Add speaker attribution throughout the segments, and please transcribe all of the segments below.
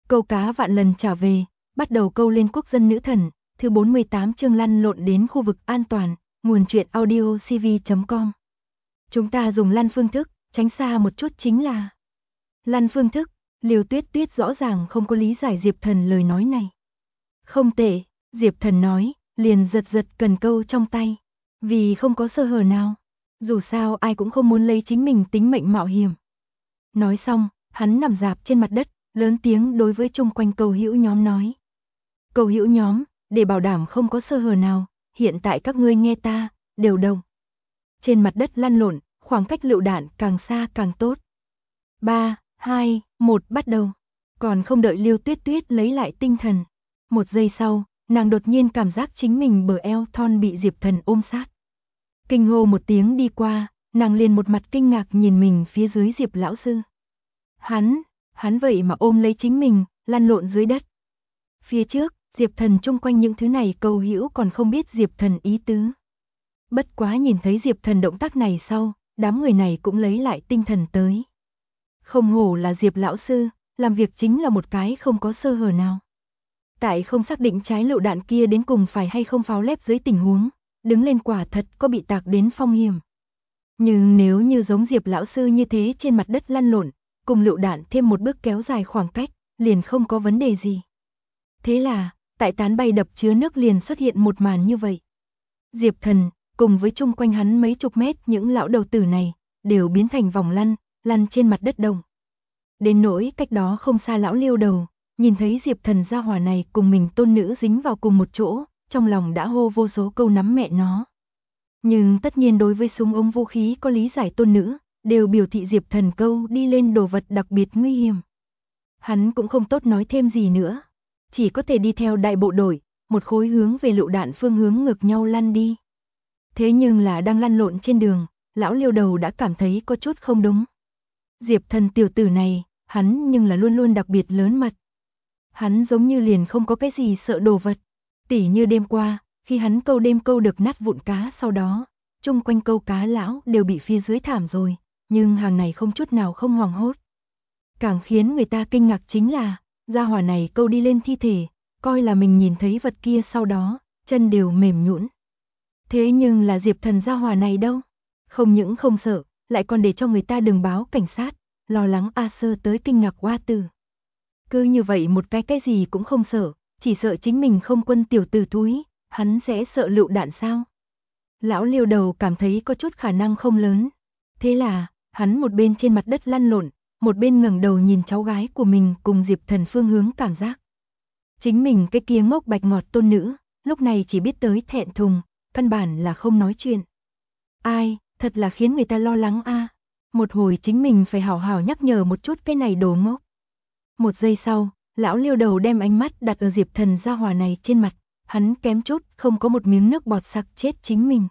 Speaker 1: Câu cá vạn lần trả về, bắt đầu câu lên quốc dân nữ thần, thứ 48 chương lăn lộn đến khu vực an toàn, nguồn truyện audio cv.com. Chúng ta dùng lăn phương thức, tránh xa một chút chính là lăn phương thức. Liêu Tuyết Tuyết rõ ràng không có lý giải Diệp Thần lời nói này. Không tệ, Diệp Thần nói, liền giật giật cần câu trong tay. Vì không có sơ hở nào. Dù sao ai cũng không muốn lấy chính mình tính mệnh mạo hiểm. Nói xong, hắn nằm rạp trên mặt đất, lớn tiếng đối với chung quanh cầu hữu nhóm nói. Cầu hữu nhóm, để bảo đảm không có sơ hở nào, hiện tại các ngươi nghe ta, đều đồng. Trên mặt đất lăn lộn, khoảng cách lựu đạn càng xa càng tốt. 3, 2, 1 bắt đầu. Còn không đợi Liêu Tuyết Tuyết lấy lại tinh thần. Một giây sau, nàng đột nhiên cảm giác chính mình bờ eo thon bị Diệp Thần ôm sát. Kinh hô một tiếng đi qua, nàng liền một mặt kinh ngạc nhìn mình phía dưới Diệp lão sư. Hắn vậy mà ôm lấy chính mình, lăn lộn dưới đất. Phía trước, Diệp Thần chung quanh những thứ này cầu hữu còn không biết Diệp Thần ý tứ. Bất quá nhìn thấy Diệp Thần động tác này sau, đám người này cũng lấy lại tinh thần tới. Không hổ là Diệp lão sư, làm việc chính là một cái không có sơ hở nào. Tại không xác định trái lựu đạn kia đến cùng phải hay không pháo lép dưới tình huống, đứng lên quả thật có bị tạc đến phong hiểm. Nhưng nếu như giống Diệp lão sư như thế trên mặt đất lăn lộn, cùng lựu đạn thêm một bước kéo dài khoảng cách, liền không có vấn đề gì. Thế là, tại tán bay đập chứa nước liền xuất hiện một màn như vậy. Diệp Thần, cùng với chung quanh hắn mấy chục mét những lão đầu tử này, đều biến thành vòng lăn trên mặt đất đồng. Đến nỗi cách đó không xa lão Liêu đầu, nhìn thấy Diệp Thần gia hỏa này cùng mình tôn nữ dính vào cùng một chỗ, trong lòng đã hô vô số câu nắm mẹ nó. Nhưng tất nhiên đối với súng ống vũ khí có lý giải tôn nữ, đều biểu thị Diệp Thần câu đi lên đồ vật đặc biệt nguy hiểm. Hắn cũng không tốt nói thêm gì nữa, chỉ có thể đi theo đại bộ đội, một khối hướng về lựu đạn phương hướng ngược nhau lăn đi. Thế nhưng là đang lăn lộn trên đường, lão Liêu đầu đã cảm thấy có chút không đúng. Diệp Thần tiểu tử này, hắn nhưng là luôn luôn đặc biệt lớn mật. Hắn giống như liền không có cái gì sợ đồ vật. Tỉ như đêm qua, khi hắn câu đêm câu được nát vụn cá sau đó, chung quanh câu cá lão đều bị phía dưới thảm rồi, nhưng hàng này không chút nào không hoảng hốt. Càng khiến người ta kinh ngạc chính là, gia hỏa này câu đi lên thi thể, coi là mình nhìn thấy vật kia sau đó, chân đều mềm nhũn. Thế nhưng là Diệp Thần gia hỏa này đâu? Không những không sợ, lại còn để cho người ta đừng báo cảnh sát, lo lắng A Sơ tới kinh ngạc Hoa Tử. Cứ như vậy một cái gì cũng không sợ, chỉ sợ chính mình không quân tiểu tử túi, hắn sẽ sợ lựu đạn sao? Lão Liêu đầu cảm thấy có chút khả năng không lớn. Thế là, hắn một bên trên mặt đất lăn lộn, một bên ngẩng đầu nhìn cháu gái của mình cùng Diệp Thần phương hướng cảm giác. Chính mình cái kia ngốc bạch ngọt tôn nữ, lúc này chỉ biết tới thẹn thùng, căn bản là không nói chuyện. Ai, thật là khiến người ta lo lắng a. Một hồi chính mình phải hảo hảo nhắc nhở một chút cái này đồ ngốc. Một giây sau, lão Liêu đầu đem ánh mắt đặt ở Diệp Thần gia hỏa này trên mặt, hắn kém chút không có một miếng nước bọt sặc chết chính mình.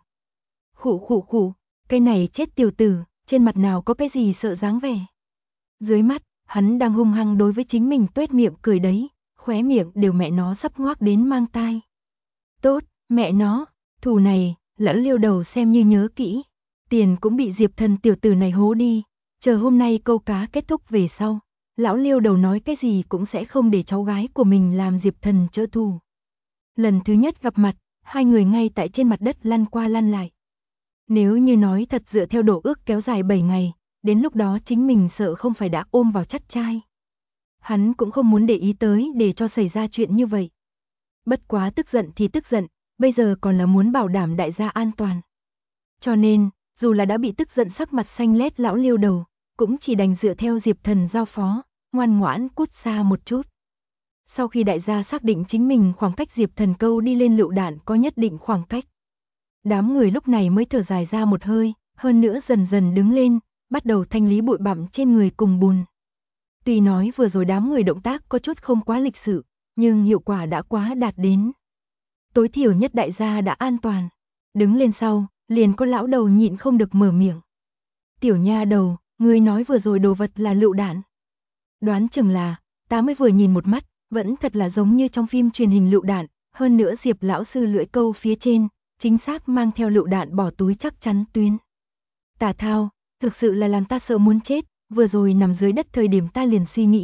Speaker 1: Khụ, cái này chết tiểu tử, trên mặt nào có cái gì sợ dáng vẻ. Dưới mắt, hắn đang hung hăng đối với chính mình tuét miệng cười đấy, khóe miệng đều mẹ nó sắp ngoác đến mang tai. Tốt, mẹ nó, thù này, lão Liêu đầu xem như nhớ kỹ. Tiền cũng bị Diệp Thần tiểu tử này hố đi, chờ hôm nay câu cá kết thúc về sau, lão Liêu đầu nói cái gì cũng sẽ không để cháu gái của mình làm Diệp Thần trợ thù. Lần thứ nhất gặp mặt, hai người ngay tại trên mặt đất lăn qua lăn lại. Nếu như nói thật dựa theo độ ước kéo dài 7 ngày, đến lúc đó chính mình sợ không phải đã ôm vào chắt trai. Hắn cũng không muốn để ý tới để cho xảy ra chuyện như vậy. Bất quá tức giận thì tức giận, bây giờ còn là muốn bảo đảm đại gia an toàn. Cho nên, dù là đã bị tức giận sắc mặt xanh lét lão Liêu đầu, cũng chỉ đành dựa theo Diệp Thần giao phó, ngoan ngoãn cút xa một chút. Sau khi đại gia xác định chính mình khoảng cách Diệp Thần câu đi lên lựu đạn có nhất định khoảng cách. Đám người lúc này mới thở dài ra một hơi, hơn nữa dần dần đứng lên, bắt đầu thanh lý bụi bặm trên người cùng bùn. Tuy nói vừa rồi đám người động tác có chút không quá lịch sự, nhưng hiệu quả đã quá đạt đến. Tối thiểu nhất đại gia đã an toàn. Đứng lên sau, liền có lão đầu nhịn không được mở miệng. Tiểu nha đầu, ngươi nói vừa rồi đồ vật là lựu đạn. Đoán chừng là, ta mới vừa nhìn một mắt, vẫn thật là giống như trong phim truyền hình lựu đạn, hơn nữa Diệp lão sư lưỡi câu phía trên, chính xác mang theo lựu đạn bỏ túi chắc chắn tuyến. Tà thao, thực sự là làm ta sợ muốn chết, vừa rồi nằm dưới đất thời điểm ta liền suy nghĩ,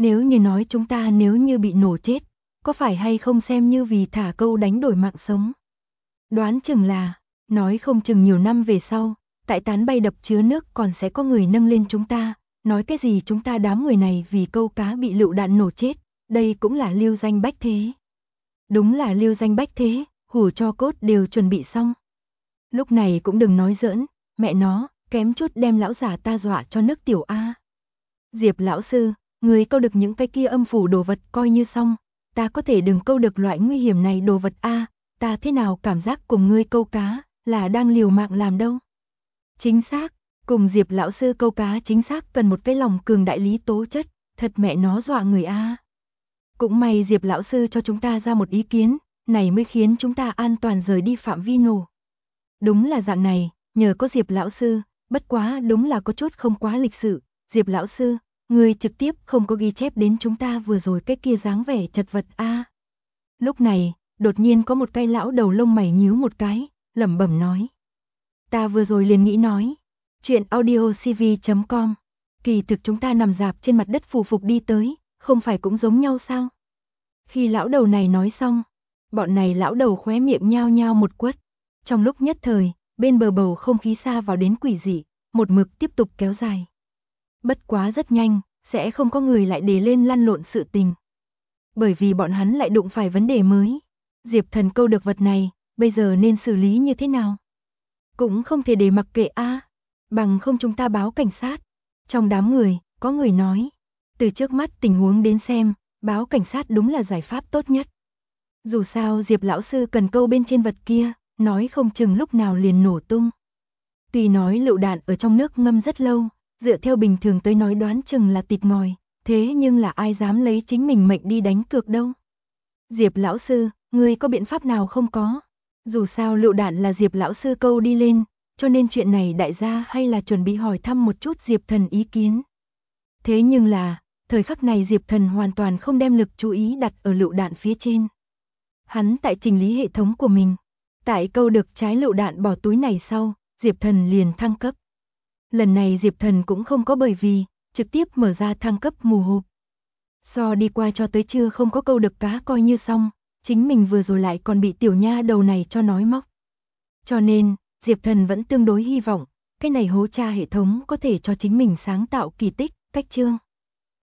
Speaker 1: Nếu như nói chúng ta nếu như bị nổ chết, có phải hay không xem như vì thả câu đánh đổi mạng sống? Đoán chừng là, nói không chừng nhiều năm về sau, tại tán bay đập chứa nước còn sẽ có người nâng lên chúng ta, nói cái gì chúng ta đám người này vì câu cá bị lựu đạn nổ chết, đây cũng là lưu danh bách thế. Đúng là lưu danh bách thế, hủ cho cốt đều chuẩn bị xong. Lúc này cũng đừng nói giỡn, mẹ nó, kém chút đem lão giả ta dọa cho nước tiểu A. Diệp lão sư, người câu được những cái kia âm phủ đồ vật coi như xong, ta có thể đừng câu được loại nguy hiểm này đồ vật A, ta thế nào cảm giác cùng ngươi câu cá, là đang liều mạng làm đâu. Chính xác, cùng Diệp lão sư câu cá chính xác cần một cái lòng cường đại lý tố chất, thật mẹ nó dọa người A. Cũng may Diệp lão sư cho chúng ta ra một ý kiến, này mới khiến chúng ta an toàn rời đi phạm vi nổ. Đúng là dạng này, nhờ có Diệp lão sư, bất quá đúng là có chút không quá lịch sự, Diệp lão sư, người trực tiếp không có ghi chép đến chúng ta vừa rồi cái kia dáng vẻ chật vật a. Lúc này, đột nhiên có một cái lão đầu lông mày nhíu một cái, lẩm bẩm nói. Ta vừa rồi liền nghĩ nói, chuyện audiocv.com, kỳ thực chúng ta nằm rạp trên mặt đất phù phục đi tới, không phải cũng giống nhau sao? Khi lão đầu này nói xong, bọn này lão đầu khóe miệng nhao nhao một quất. Trong lúc nhất thời, bên bờ bầu không khí xa vào đến quỷ dị, một mực tiếp tục kéo dài. Bất quá rất nhanh, sẽ không có người lại đề lên lăn lộn sự tình. Bởi vì bọn hắn lại đụng phải vấn đề mới. Diệp Thần câu được vật này, bây giờ nên xử lý như thế nào? Cũng không thể để mặc kệ a, bằng không chúng ta báo cảnh sát. Trong đám người, có người nói, từ trước mắt tình huống đến xem, báo cảnh sát đúng là giải pháp tốt nhất. Dù sao Diệp lão sư cần câu bên trên vật kia, nói không chừng lúc nào liền nổ tung. Tuy nói lựu đạn ở trong nước ngâm rất lâu, dựa theo bình thường tới nói đoán chừng là tịt ngòi, thế nhưng là ai dám lấy chính mình mệnh đi đánh cược đâu. Diệp lão sư, ngươi có biện pháp nào không có? Dù sao lựu đạn là Diệp lão sư câu đi lên, cho nên chuyện này đại gia hay là chuẩn bị hỏi thăm một chút Diệp Thần ý kiến. Thế nhưng là, thời khắc này Diệp Thần hoàn toàn không đem lực chú ý đặt ở lựu đạn phía trên. Hắn tại chỉnh lý hệ thống của mình. Tại câu được trái lựu đạn bỏ túi này sau, Diệp Thần liền thăng cấp. Lần này Diệp Thần cũng không có bởi vì trực tiếp mở ra thăng cấp mù hộp. So đi qua cho tới trưa không có câu được cá coi như xong, chính mình vừa rồi lại còn bị tiểu nha đầu này cho nói móc. Cho nên, Diệp Thần vẫn tương đối hy vọng, cái này hố tra hệ thống có thể cho chính mình sáng tạo kỳ tích, cách chương.